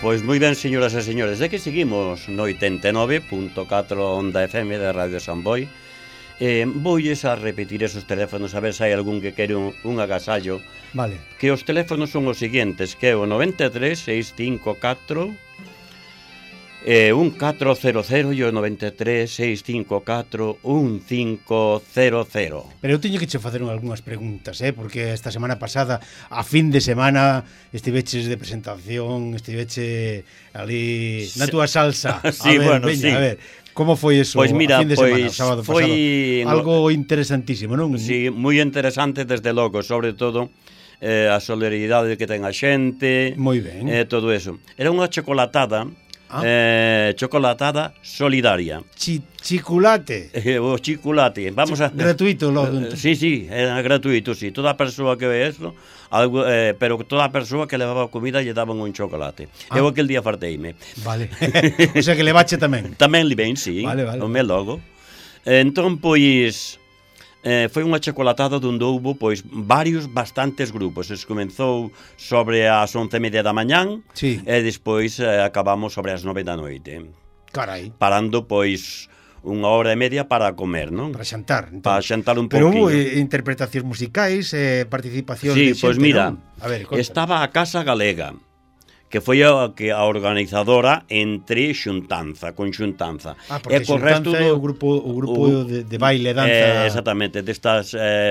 Pois moi ben, señoras e señores, de que seguimos no 89.4 Onda FM de Radio Samboy. Voulles a repetir esos teléfonos a ver se hai algún que quere un agasallo. Vale. Que os teléfonos son os seguintes, que é o 93 654 1400 e o 93 654 1500. Pero eu teño que che facer algunhas preguntas, porque esta semana pasada, a fin de semana, estiveches de presentación, estiveche ali na túa salsa. Sí, bueno, veña, sí. A ver, como foi eso Pois mira, a fin de semana, o sábado foi pasado? Algo interesantísimo, non? Sí, moi interesante desde logo, sobre todo a solidaridade que ten a xente. Moi ben. Todo eso. Era unha chocolatada, chocolatada solidaria. Chiculate. O chocolate. Vamos a gratuito sí, era gratuito, sí. Toda a persoa que ve eso, pero toda a persoa que levaba comida lle daban un chocolate. Eu aquel día farteime. Vale. O sea que levache tamén. Tamén li ben, sí. Vale. O meu logo. Entón, pois, foi unha chocolatada onde houve, pois, bastantes grupos. Es comenzou sobre as 11:30 da mañán, sí. E despois acabamos sobre as 9 da noite. Carai. Parando, pois, unha hora e media para comer, non? Para xantar. Entón. Para xantar un Pero pouquinho. hubo interpretacións musicais, participación sí, de xente, pois mira, non? A ver, estaba a Casa Galega, que foi a organizadora entre xuntanza, con xuntanza. Porque xuntanza é o grupo de baile, danza... Exactamente, destas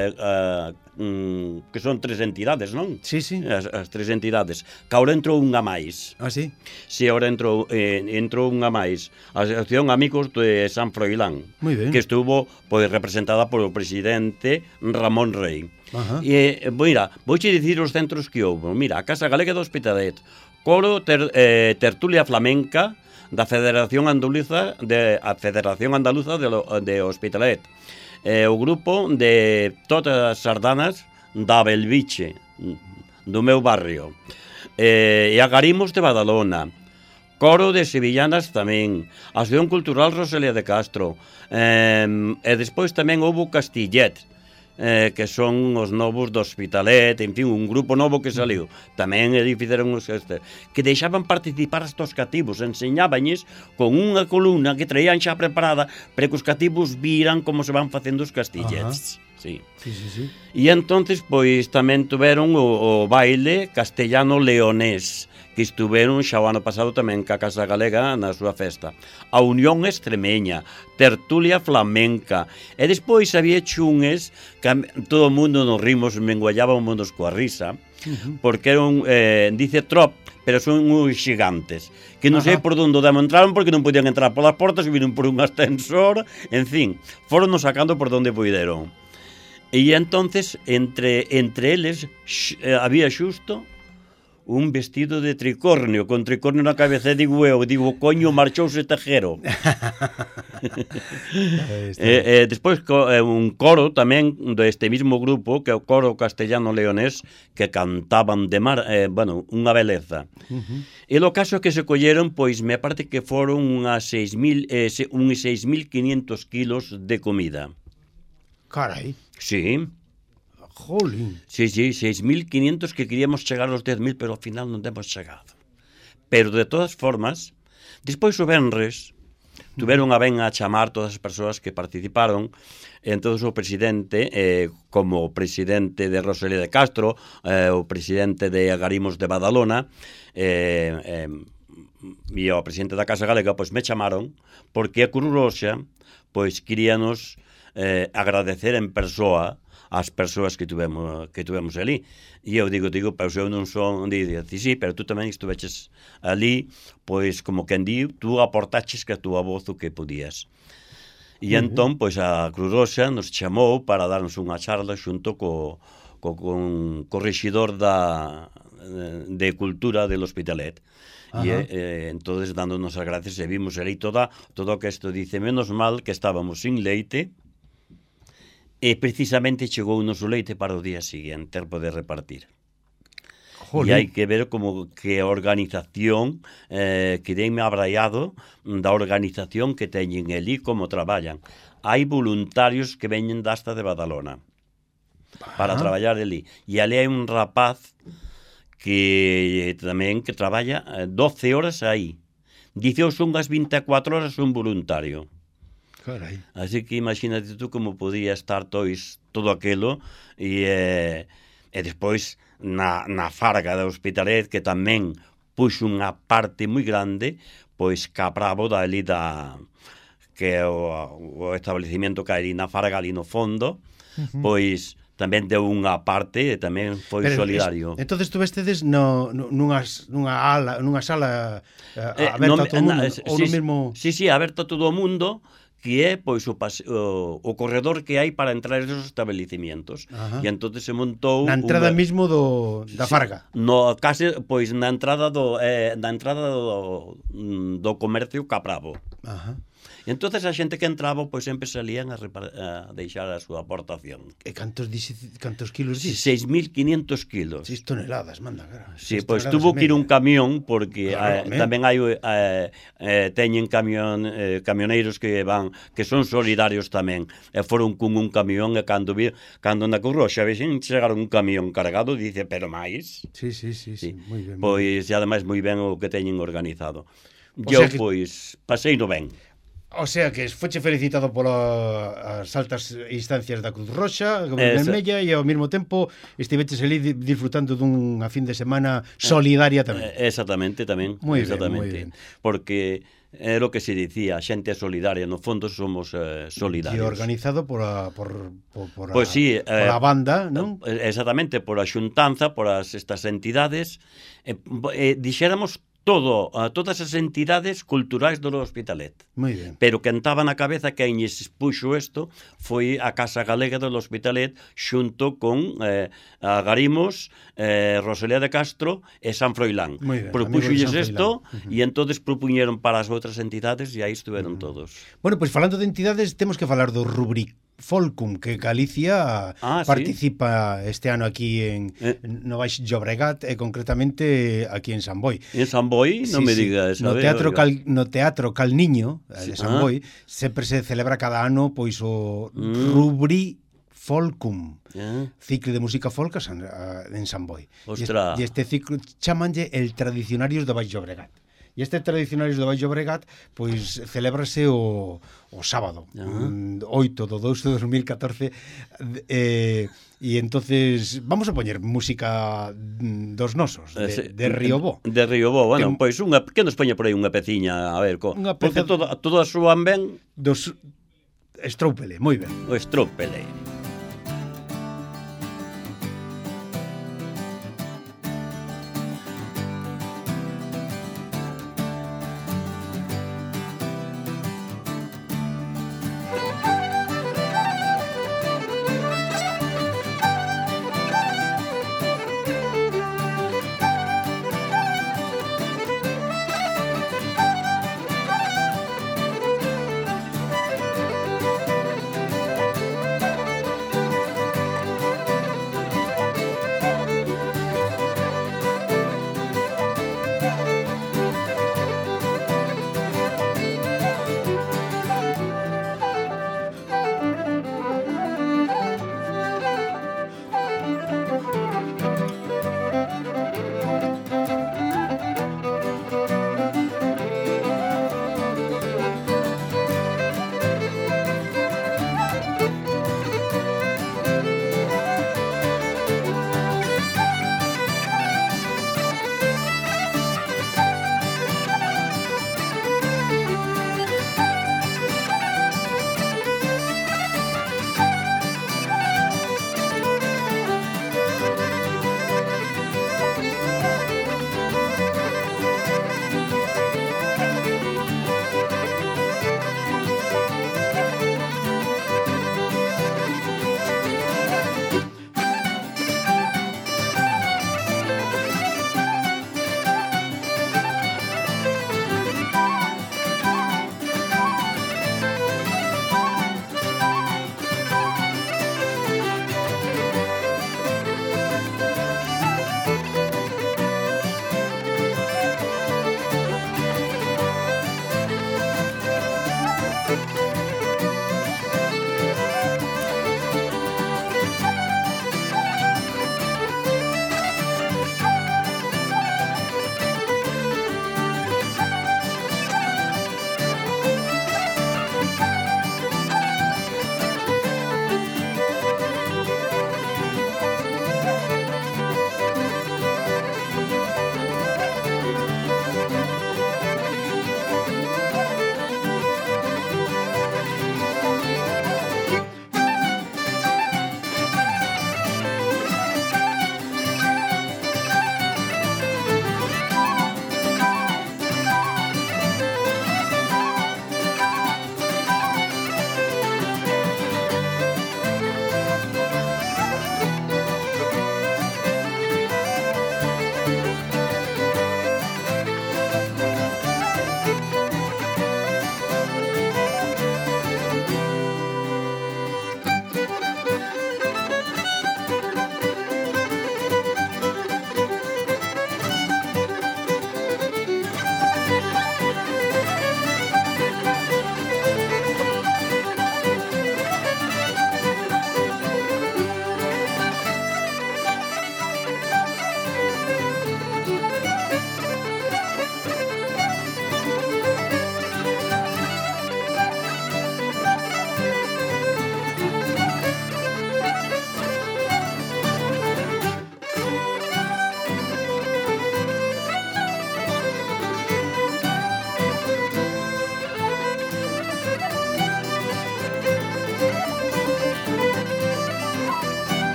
que son 3 entidades, non? Sí, sí. As 3 entidades. Que ahora entrou unha máis. Ah, sí? Si, ahora entrou unha máis. A Asociación Amigos de San Froilán. Moi ben. Que estuvo pois representada polo presidente Ramón Rey. Ajá. E, mira, vouche dicir os centros que houve. Mira, a Casa Galega do Hospitalet, Coro Tertulia Flamenca da Federación Andaluza de Hospitalet. O grupo de todas as sardanas da Belviche, do meu barrio. E Agarimos de Badalona. Coro de Sevillanas tamén. Asociación Cultural Rosalía de Castro. E despois tamén houve Castillet, que son os novos do Hospitalet, en fin, un grupo novo que saliu. Tamén fixeron os que deixaban participar hasta os cativos, enseñábañes con unha columna que traían xa preparada para que os cativos viran como se van facendo os castillets. Sí. Sí. E entonces, pois, tamén tuveron o baile castellano-leonés, que estuveron xa o ano pasado tamén ca Casa Galega na súa festa. A Unión Extremeña, Tertulia Flamenca, e despois había chungues que todo o mundo nos rimos, menguallábamos coa risa, porque eran, dice trop, pero son uns xigantes, que non sei por onde entraron, porque non podían entrar polas portas, e viron por un ascensor, en fin, foron nos sacando por onde puideron. E entonces, entre eles, había xusto un vestido de tricornio, con tricornio na cabeza, digo, coño, marchouse Tejero. Despois un coro tamén deste mismo grupo, que é o coro castellano-leonés, que cantaban de unha beleza. E o caso é que se colleron, pois, me parece que foron unhas 6.500 kilos de comida. Carai. Sí. Jolín. Sí, 6.500 que queríamos chegar aos 10.000, pero ao final non temos chegado. Pero de todas formas, despois o venres tuveron a ben a chamar todas as persoas que participaron. Entón o presidente, como o presidente de Rosalía de Castro, o presidente de Agarimos de Badalona, e o presidente da Casa Galega, pois me chamaron, porque a Cruz Roxa, pois queríanos agradecer en persoa as persoas que tuvemos ali. E eu digo, pero eu non son... Dice, sí, pero tú tamén estuveches ali, pois, como quen di, tú aportaches que a túa voz o que podías. E entón, pois, a Cruz Roxa nos chamou para darnos unha charla xunto co rexidor de Cultura del Hospitalet. E entonces, dándonos as gracias, e vimos ali todo o que isto dice, menos mal que estábamos sin leite, e precisamente chegou o noso leite para o día seguinte poder repartir. E hai que ver como que a organización, quedei-me abraiado da organización que teñen ali, como traballan. Hai voluntarios que veñen dasta de Badalona para traballar ali. E ali hai un rapaz que tamén que traballa 12 horas aí. 18 unhas 24 horas un voluntario. Carai. Así que imagínate tú como podía estar todo aquilo e despois na Farga do Hospitalet, que tamén puxo unha parte moi grande, pois Capravo dali que é o establecimento que hai ali na Farga, ali no fondo, pois tamén deu unha parte e tamén foi solidario. Entonces tú vestedes nunha sala aberta a todo o mundo, ou no mesmo... Sí, aberta a todo o mundo, que é pois o corredor que hai para entrar esos establecimientos. E entonces se montou na entrada mismo da Farga. No, case pois na entrada do comercio Capravo. E entonces a xente que entraba pois sempre salían a deixar a súa aportación. E cantos kilos dis? 6.500 kilos. 6 toneladas, manda, cara. Sí, pois tuvo que ir un camión porque tamén hai teñen camioneiros que son solidarios tamén. E foron cun un camión e cando na Curroxa vexen chegaron un camión cargado, dice, pero máis. Sí, moi ben. Pois e ademais moi ben o que teñen organizado. Eu pois pasei no ben. O sea que foche felicitado polas altas instancias da Cruz Roxa, Vermella, e ao mesmo tempo estiveches ali disfrutando dunha fin de semana solidaria tamén. Exactamente, tamén. Moi ben. Porque é o que se dicía, a xente é solidaria, no fondo somos solidarios. E organizado por a banda, non? Exactamente, por a xuntanza, por estas entidades, dixéramos todas as entidades culturais do Hospitalet. Moi ben. Pero que estaba na cabeza que lles puxo isto foi a Casa Galega do Hospitalet xunto con Agarimos, Rosalía de Castro e San Froilán. Propuxolles isto e entonces propuñeron para as outras entidades e aí estuveron todos. Bueno, pois falando de entidades, temos que falar do Rubric Folcum, que Galicia participa este ano aquí no Baix Llobregat e concretamente aquí en San Boi. En San Boi? Non me digas. No Teatro Calniño de San Boi sempre se celebra cada ano pois o Rubric Folcum, ciclo de música folk en San Boi. E este ciclo chamanlle el Tradicionarios do Baix Llobregat. E este Tradicionarios do Baix Llobregat pois celébrase o sábado 8 do 2 de 2014 e entonces vamos a poñer música dos nosos de Riobó. De Riobó, bueno, pois que nos poña por aí unha peciña, a ver, porque todas soan ben dos Estrópele, moi ben. O Estrópele.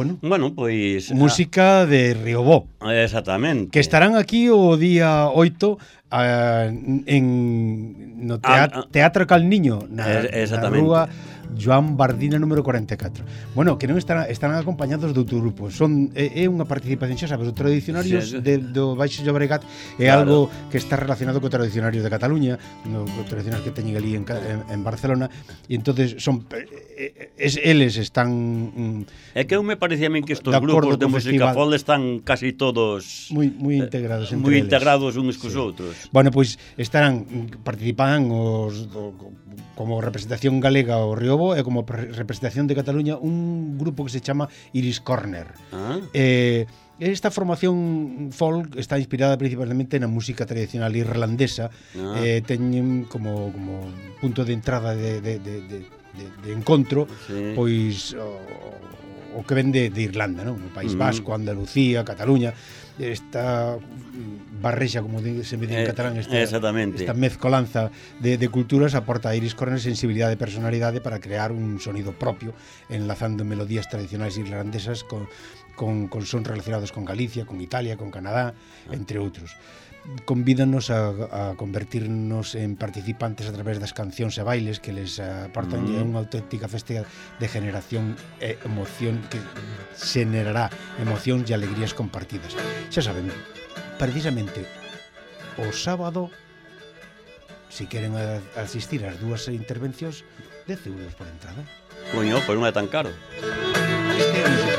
Bueno, pois... música de Riobó. Exactamente. Que estarán aquí o día 8 no Teatro Calniño, na rúa Joan Bardina número 44. Bueno, que non estarán acompañados de outro grupo. É unha participación, xa sabes, o tradicionarios do Baixo Llobregat é algo que está relacionado co tradicionario de Cataluña, no tradicionarios que teñen ali en Barcelona, e entonces eles están É que eu me parecía a min que estos grupos de música folk están casi todos moi integrados entre moi integrados uns cos outros. Bueno, pois participan como representación galega o Riobó e como representación de Cataluña un grupo que se chama Iris Corner. Esta formación folk está inspirada principalmente na música tradicional irlandesa. Teñen como punto de entrada de encontro pois o que ven de Irlanda, non? O País Vasco, Andalucía, Cataluña, esta barrexa, como se me di en catalán, esta mezcolanza de culturas aporta a Iris Corner sensibilidade e personalidade para crear un sonido propio, enlazando melodías tradicionais irlandesas con son relacionados con Galicia, con Italia, con Canadá, entre outros. Convídanos a convertirnos en participantes a través das cancións e bailes que les aportan unha auténtica festa de generación e emoción que xenerará emocións e alegrías compartidas. Xa saben, precisamente o sábado, si queren asistir ás dúas intervencións, 10 euros por entrada. Coño, pois non é tan caro. Este é